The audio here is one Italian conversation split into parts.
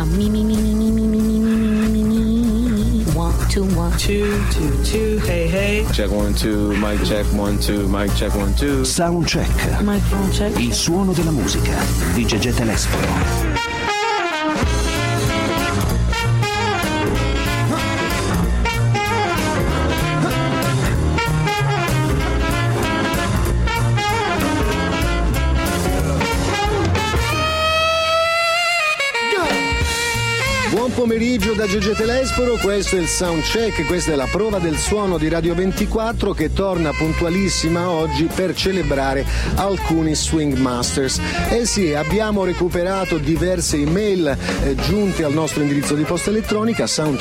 me, me, me, me, me, me, me, me, me, me, me. 1, 2, 1, 2, 2, 2. Hey, hey. Check 1, 2. Mic check 1, 2. Mic check 1, 2. Sound check. Microphone check. Il suono della musica di Gegè Telesforo. Buon pomeriggio da Gegè Telesforo, questo è il Soundcheck, questa è la prova del suono di Radio 24 che torna puntualissima oggi per celebrare alcuni Swing Masters. Eh sì, abbiamo recuperato diverse email giunte al nostro indirizzo di posta elettronica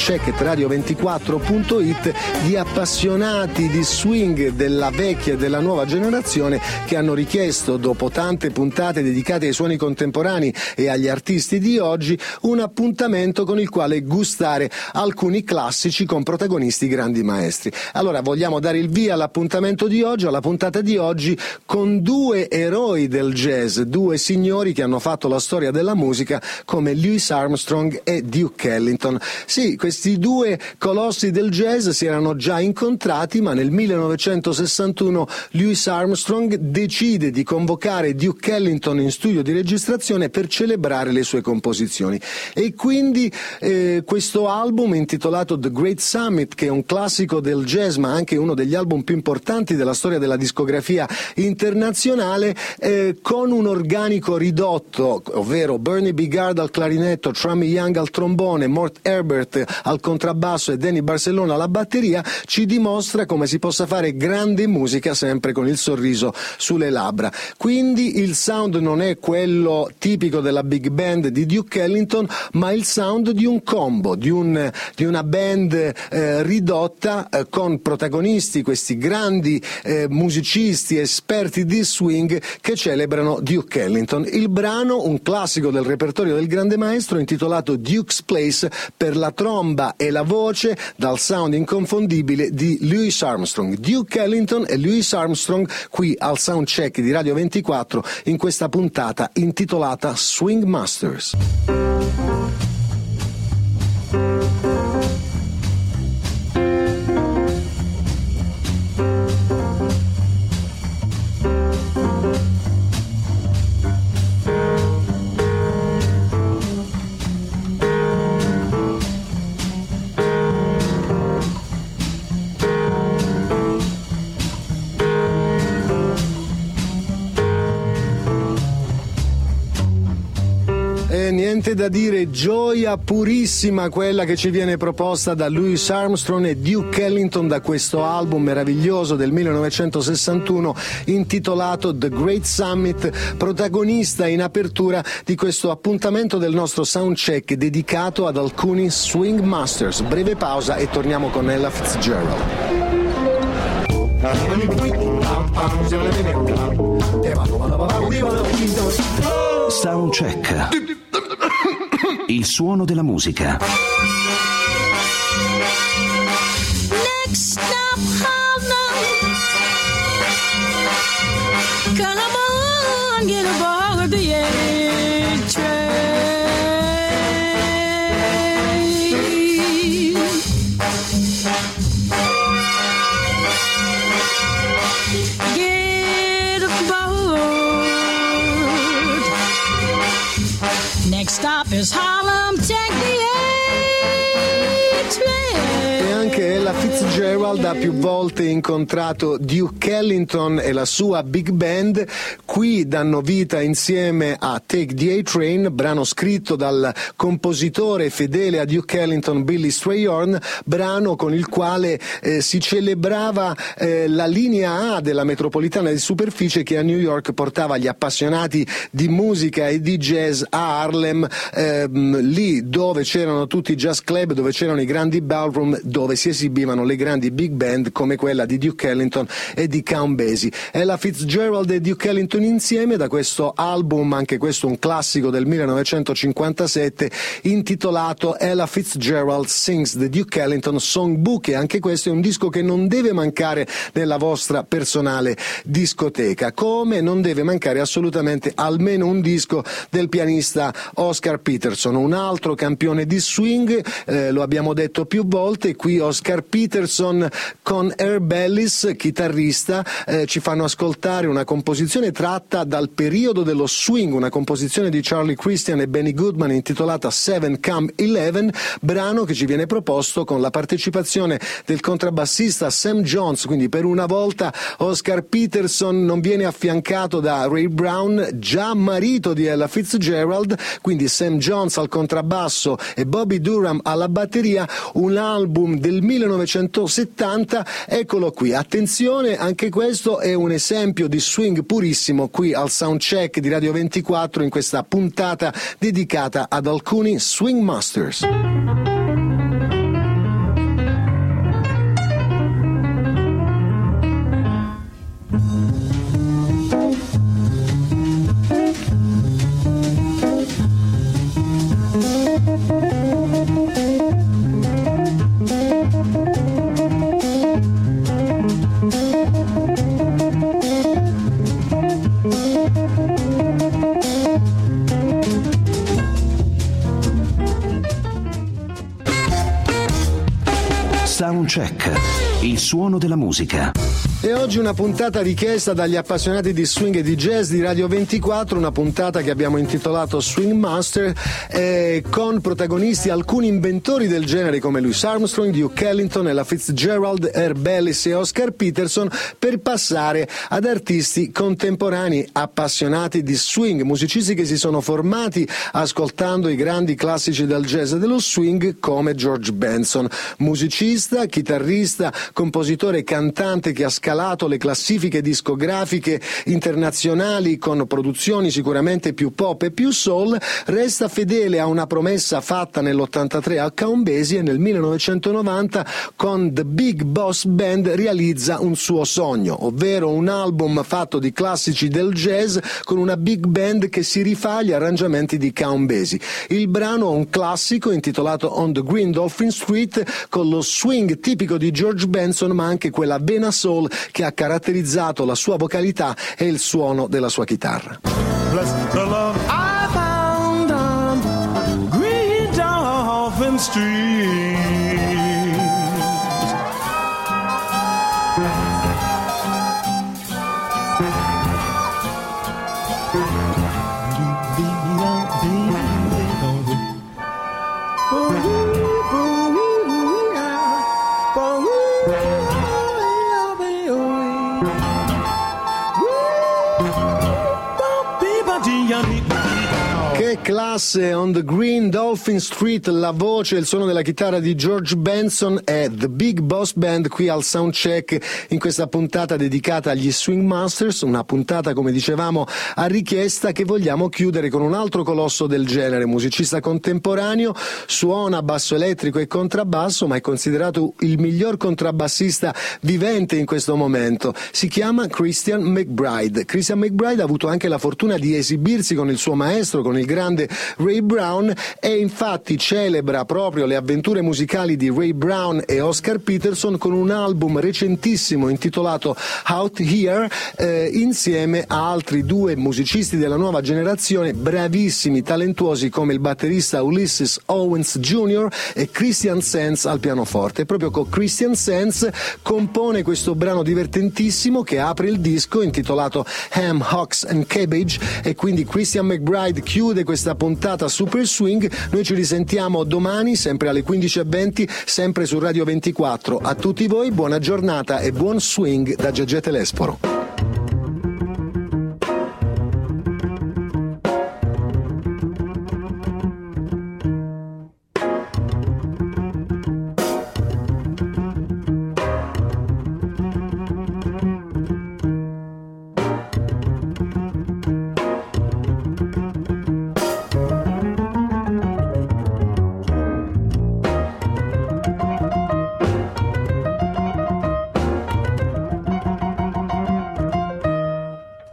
soundcheck@radio24.it di appassionati di swing della vecchia e della nuova generazione che hanno richiesto, dopo tante puntate dedicate ai suoni contemporanei e agli artisti di oggi, un appuntamento con il quale gustare alcuni classici con protagonisti grandi maestri. Allora vogliamo dare il via all'appuntamento di oggi, alla puntata di oggi, con due eroi del jazz, due signori che hanno fatto la storia della musica come Louis Armstrong e Duke Ellington. Sì, questi due colossi del jazz si erano già incontrati, ma nel 1961 Louis Armstrong decide di convocare Duke Ellington in studio di registrazione per celebrare le sue composizioni. E quindi questo album intitolato The Great Summit, che è un classico del jazz ma anche uno degli album più importanti della storia della discografia internazionale, con un organico ridotto, ovvero Bernie Bigard al clarinetto, Trummy Young al trombone, Mort Herbert al contrabbasso e Danny Barcellona alla batteria, ci dimostra come si possa fare grande musica sempre con il sorriso sulle labbra. Quindi il sound non è quello tipico della big band di Duke Ellington, ma il sound di un combo, di una band ridotta con protagonisti, questi grandi musicisti esperti di swing che celebrano Duke Ellington. Il brano, un classico del repertorio del grande maestro, intitolato Duke's Place, per la tromba e la voce dal sound inconfondibile di Louis Armstrong. Duke Ellington e Louis Armstrong qui al Soundcheck di Radio 24 in questa puntata intitolata Swing Masters. Niente da dire, gioia purissima quella che ci viene proposta da Louis Armstrong e Duke Ellington da questo album meraviglioso del 1961 intitolato The Great Summit, protagonista in apertura di questo appuntamento del nostro Soundcheck dedicato ad alcuni Swing Masters. Breve pausa e torniamo con Ella Fitzgerald. Soundcheck. Il suono della musica. Next stop, Harlem. Come on, get aboard the A train. Get aboard. Next stop is Harlem, take the A train. E anche Ella Fitzgerald ha più volte incontrato Duke Ellington e la sua big band. Qui danno vita insieme a Take the A Train, brano scritto dal compositore fedele a Duke Ellington Billy Strayhorn, brano con il quale si celebrava la linea A della metropolitana di superficie che a New York portava gli appassionati di musica e di jazz a Harlem, lì dove c'erano tutti i jazz club, dove c'erano i grandi ballroom, dove si esibivano esibivano le grandi big band come quella di Duke Ellington e di Count Basie. Ella Fitzgerald e Duke Ellington insieme da questo album, anche questo un classico del 1957, intitolato Ella Fitzgerald Sings the Duke Ellington Songbook, e anche questo è un disco che non deve mancare nella vostra personale discoteca, come non deve mancare assolutamente almeno un disco del pianista Oscar Peterson, un altro campione di swing, lo abbiamo detto più volte, qui Oscar Peterson con Herb Ellis, chitarrista, ci fanno ascoltare una composizione tratta dal periodo dello swing, una composizione di Charlie Christian e Benny Goodman intitolata Seven Come 11, brano che ci viene proposto con la partecipazione del contrabbassista Sam Jones, quindi per una volta Oscar Peterson non viene affiancato da Ray Brown, già marito di Ella Fitzgerald, quindi Sam Jones al contrabbasso e Bobby Durham alla batteria, un album del 1970, eccolo qui, attenzione, anche questo è un esempio di swing purissimo qui al Soundcheck di Radio 24 in questa puntata dedicata ad alcuni Swing Masters. Soundcheck, il suono della musica. E oggi una puntata richiesta dagli appassionati di swing e di jazz di Radio 24, una puntata che abbiamo intitolato Swing Master, con protagonisti alcuni inventori del genere come Louis Armstrong, Duke Ellington, Ella Fitzgerald, Herb Ellis e Oscar Peterson, per passare ad artisti contemporanei appassionati di swing, musicisti che si sono formati ascoltando i grandi classici del jazz e dello swing come George Benson, musicista, chitarrista, compositore e cantante che ha scalato le classifiche discografiche internazionali con produzioni sicuramente più pop e più soul, resta fedele a una promessa fatta nell'83 a Count Basie e nel 1990 con The Big Boss Band realizza un suo sogno, ovvero un album fatto di classici del jazz con una big band che si rifà agli arrangiamenti di Count Basie. Il brano è un classico intitolato On the Green Dolphin Street, con lo swing tipico di George Benson ma anche quella vena soul che ha caratterizzato la sua vocalità e il suono della sua chitarra. Bless the love I found on Green Dolphin Street. Che classe! On the Green Dolphin Street, la voce e il suono della chitarra di George Benson e The Big Boss Band qui al Soundcheck in questa puntata dedicata agli Swing Masters, una puntata come dicevamo a richiesta che vogliamo chiudere con un altro colosso del genere, musicista contemporaneo, suona basso elettrico e contrabbasso ma è considerato il miglior contrabbassista vivente in questo momento, si chiama Christian McBride. Christian McBride ha avuto anche la fortuna di esibirsi con il suo maestro, con il grande Ray Brown, e infatti celebra proprio le avventure musicali di Ray Brown e Oscar Peterson con un album recentissimo intitolato Out Here, insieme a altri due musicisti della nuova generazione bravissimi, talentuosi, come il batterista Ulysses Owens Jr. e Christian Sands al pianoforte. E proprio con Christian Sands compone questo brano divertentissimo che apre il disco intitolato Ham, Hocks and Cabbage, e quindi Christian McBride chiude questa puntata Super Swing. Noi ci risentiamo domani sempre alle 15:20 sempre su Radio 24. A tutti voi buona giornata e buon swing da Gegè Telesforo.